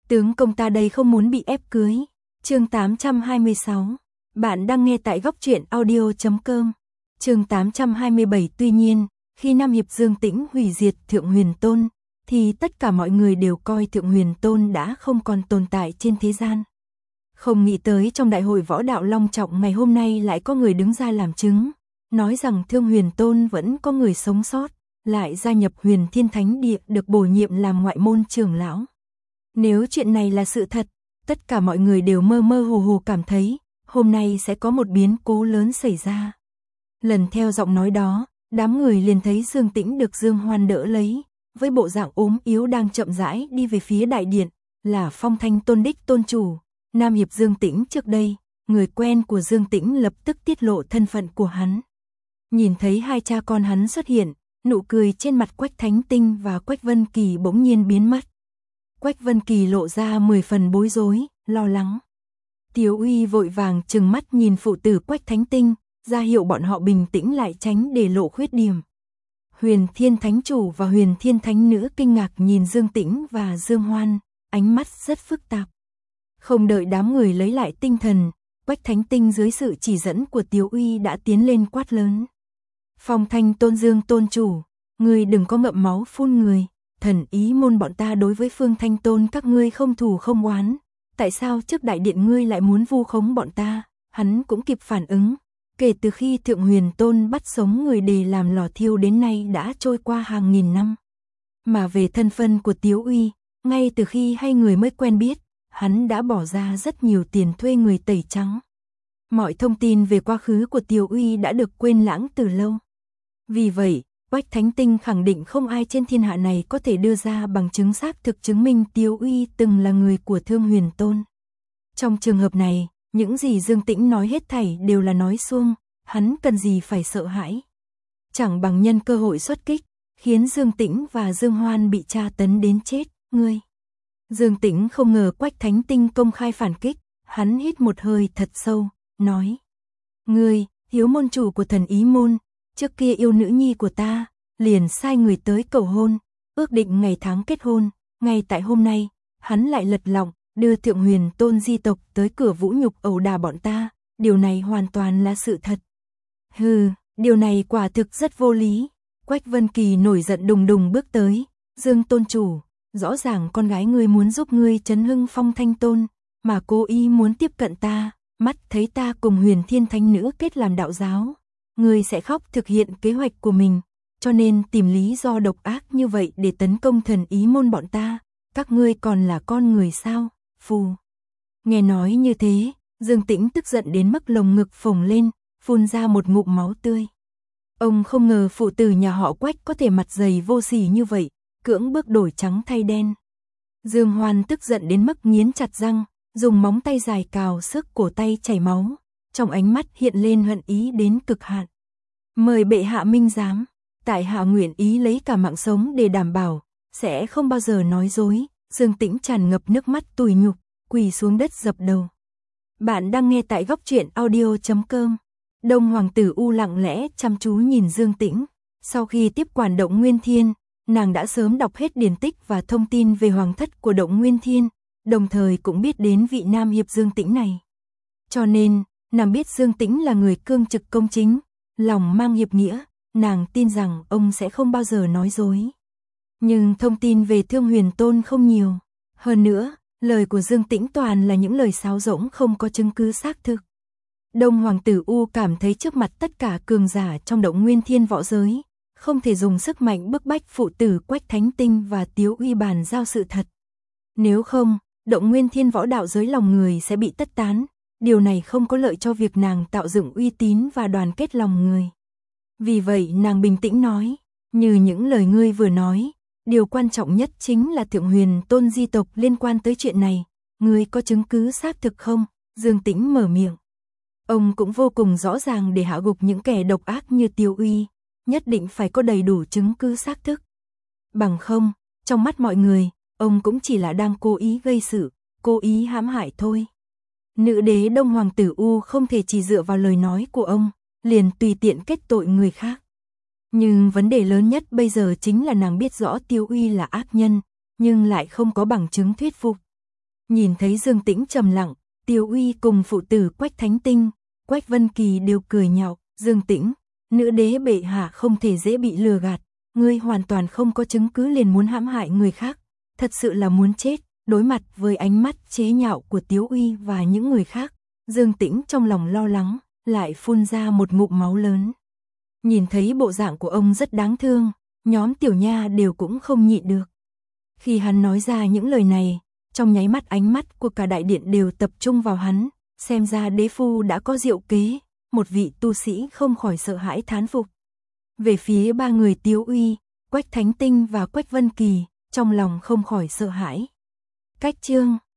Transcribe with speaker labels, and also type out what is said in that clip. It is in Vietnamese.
Speaker 1: Tướng công ta đây không muốn bị ép cưới. Chương 826. Bạn đang nghe tại góc truyện audio.com. Chương 827. Tuy nhiên, khi Nam Hiệp Dương Tĩnh hủy diệt Thượng Huyền Tôn, thì tất cả mọi người đều coi Thượng Huyền Tôn đã không còn tồn tại trên thế gian. Không nghĩ tới trong đại hội võ đạo long trọng ngày hôm nay lại có người đứng ra làm chứng, nói rằng Thượng Huyền Tôn vẫn có người sống sót, lại gia nhập Huyền Thiên Thánh Địa được bổ nhiệm làm ngoại môn trưởng lão. Nếu chuyện này là sự thật, tất cả mọi người đều mơ mơ hồ hồ cảm thấy, hôm nay sẽ có một biến cố lớn xảy ra. Lần theo giọng nói đó, đám người liền thấy Dương Tĩnh được Dương Hoan đỡ lấy, với bộ dạng ốm yếu đang chậm rãi đi về phía đại điện, là Phong Thanh Tôn đích tôn chủ, Nam Hiệp Dương Tĩnh trước đây, người quen của Dương Tĩnh lập tức tiết lộ thân phận của hắn. Nhìn thấy hai cha con hắn xuất hiện, nụ cười trên mặt Quách Thánh Tinh và Quách Vân Kỳ bỗng nhiên biến mất. Quách Vân Kỳ lộ ra 10 phần bối rối, lo lắng. Tiếu Uy vội vàng trừng mắt nhìn phụ tử Quách Thánh Tinh, ra hiệu bọn họ bình tĩnh lại tránh để lộ khuyết điểm. Huyền Thiên Thánh Chủ và Huyền Thiên Thánh Nữ kinh ngạc nhìn Dương Tĩnh và Dương Hoan, ánh mắt rất phức tạp. Không đợi đám người lấy lại tinh thần, Quách Thánh Tinh dưới sự chỉ dẫn của Tiếu Uy đã tiến lên quát lớn. Phong Thanh Tôn Dương tôn chủ, ngươi đừng có ngậm máu phun người, thần ý môn bọn ta đối với Phương Thanh Tôn các ngươi không thù không oán, tại sao trước đại điện ngươi lại muốn vu khống bọn ta? Hắn cũng kịp phản ứng, kể từ khi Thượng Huyền Tôn bắt sống người để làm lò thiêu đến nay đã trôi qua hàng nghìn năm. Mà về thân phận của Tiếu Uy, ngay từ khi hai người mới quen biết, hắn đã bỏ ra rất nhiều tiền thuê người tẩy trắng. Mọi thông tin về quá khứ của Tiếu Uy đã được quên lãng từ lâu. Vì vậy, Quách Thánh Tinh khẳng định không ai trên thiên hạ này có thể đưa ra bằng chứng xác thực chứng minh Tiếu Uy từng là người của Thượng Huyền Tôn. Trong trường hợp này, những gì Dương Tĩnh nói hết thảy đều là nói suông, hắn cần gì phải sợ hãi. Chẳng bằng nhân cơ hội xuất kích, khiến Dương Tĩnh và Dương Hoan bị tra tấn đến chết, ngươi. Dương Tĩnh không ngờ Quách Thánh Tinh công khai phản kích, hắn hít một hơi thật sâu, nói. Ngươi, hiếu môn chủ của thần ý môn, trước kia yêu nữ nhi của ta, liền sai người tới cầu hôn, ước định ngày tháng kết hôn, ngay tại hôm nay, hắn lại lật lọng, đưa Thượng Huyền Tôn di tộc tới cửa vũ nhục ẩu đả bọn ta, điều này hoàn toàn là sự thật. Hừ, điều này quả thực rất vô lý. Quách Vân Kỳ nổi giận đùng đùng bước tới, Dương tôn chủ, rõ ràng con gái ngươi muốn giúp ngươi trấn hưng Phong Thanh Tôn, mà cố ý muốn tiếp cận ta, mắt thấy ta cùng Huyền Thiên Thánh Nữ kết làm đạo giáo. Ngươi sẽ khóc thực hiện kế hoạch của mình, cho nên tìm lý do độc ác như vậy để tấn công thần ý môn bọn ta, các ngươi còn là con người sao, phù. Nghe nói như thế, Dương Tĩnh tức giận đến mức lồng ngực phồng lên, phun ra một ngụm máu tươi. Ông không ngờ phụ tử nhà họ Quách có thể mặt dày vô sỉ như vậy, cưỡng bức đổi trắng thay đen. Dương Hoan tức giận đến mức nghiến chặt răng, dùng móng tay dài cào xước cổ tay chảy máu. Trong ánh mắt hiện lên hận ý đến cực hạn. Mời bệ hạ minh giám, tại hạ nguyện ý lấy cả mạng sống để đảm bảo, sẽ không bao giờ nói dối. Dương Tĩnh tràn ngập nước mắt tủi nhục, quỳ xuống đất dập đầu. Bạn đang nghe tại góc truyện audio.com. Đông Hoàng tử U lặng lẽ chăm chú nhìn Dương Tĩnh. Sau khi tiếp quản Động Nguyên Thiên, nàng đã sớm đọc hết điển tích và thông tin về hoàng thất của Động Nguyên Thiên, đồng thời cũng biết đến vị Nam Hiệp Dương Tĩnh này. Cho nên, nàng biết Dương Tĩnh là người cương trực công chính, lòng mang hiệp nghĩa, nàng tin rằng ông sẽ không bao giờ nói dối. Nhưng thông tin về Thượng Huyền Tôn không nhiều. Hơn nữa, lời của Dương Tĩnh toàn là những lời sáo rỗng không có chứng cứ xác thực. Đông Hoàng tử U cảm thấy trước mặt tất cả cường giả trong Động Nguyên Thiên võ giới, không thể dùng sức mạnh bức bách phụ tử Quách Thánh Tinh và Tiếu Uy bàn giao sự thật. Nếu không, Động Nguyên Thiên võ đạo giới lòng người sẽ bị tất tán. Điều này không có lợi cho việc nàng tạo dựng uy tín và đoàn kết lòng người. Vì vậy nàng bình tĩnh nói, như những lời ngươi vừa nói, điều quan trọng nhất chính là Thượng Huyền Tôn di tộc liên quan tới chuyện này. Ngươi có chứng cứ xác thực không? Dương Tĩnh mở miệng. Ông cũng vô cùng rõ ràng để hạ gục những kẻ độc ác như Tiếu Uy, nhất định phải có đầy đủ chứng cứ xác thực. Bằng không, trong mắt mọi người, ông cũng chỉ là đang cố ý gây sự, cố ý hãm hại thôi. Nữ đế Đông Hoàng tử U không thể chỉ dựa vào lời nói của ông, liền tùy tiện kết tội người khác. Nhưng vấn đề lớn nhất bây giờ chính là nàng biết rõ Tiếu Uy là ác nhân, nhưng lại không có bằng chứng thuyết phục. Nhìn thấy Dương Tĩnh trầm lặng, Tiêu Uy cùng phụ tử Quách Thánh Tinh, Quách Vân Kỳ đều cười nhạo, Dương Tĩnh, nữ đế bệ hạ không thể dễ bị lừa gạt, ngươi hoàn toàn không có chứng cứ liền muốn hãm hại người khác, thật sự là muốn chết. Đối mặt với ánh mắt chế nhạo của Tiếu Uy và những người khác, Dương Tĩnh trong lòng lo lắng, lại phun ra một ngụm máu lớn. Nhìn thấy bộ dạng của ông rất đáng thương, nhóm tiểu nha đều cũng không nhịn được. Khi hắn nói ra những lời này, trong nháy mắt ánh mắt của cả đại điện đều tập trung vào hắn, xem ra đế phu đã có diệu kế, một vị tu sĩ không khỏi sợ hãi thán phục. Về phía ba người Tiếu Uy, Quách Thánh Tinh và Quách Vân Kỳ, trong lòng không khỏi sợ hãi. Cách chương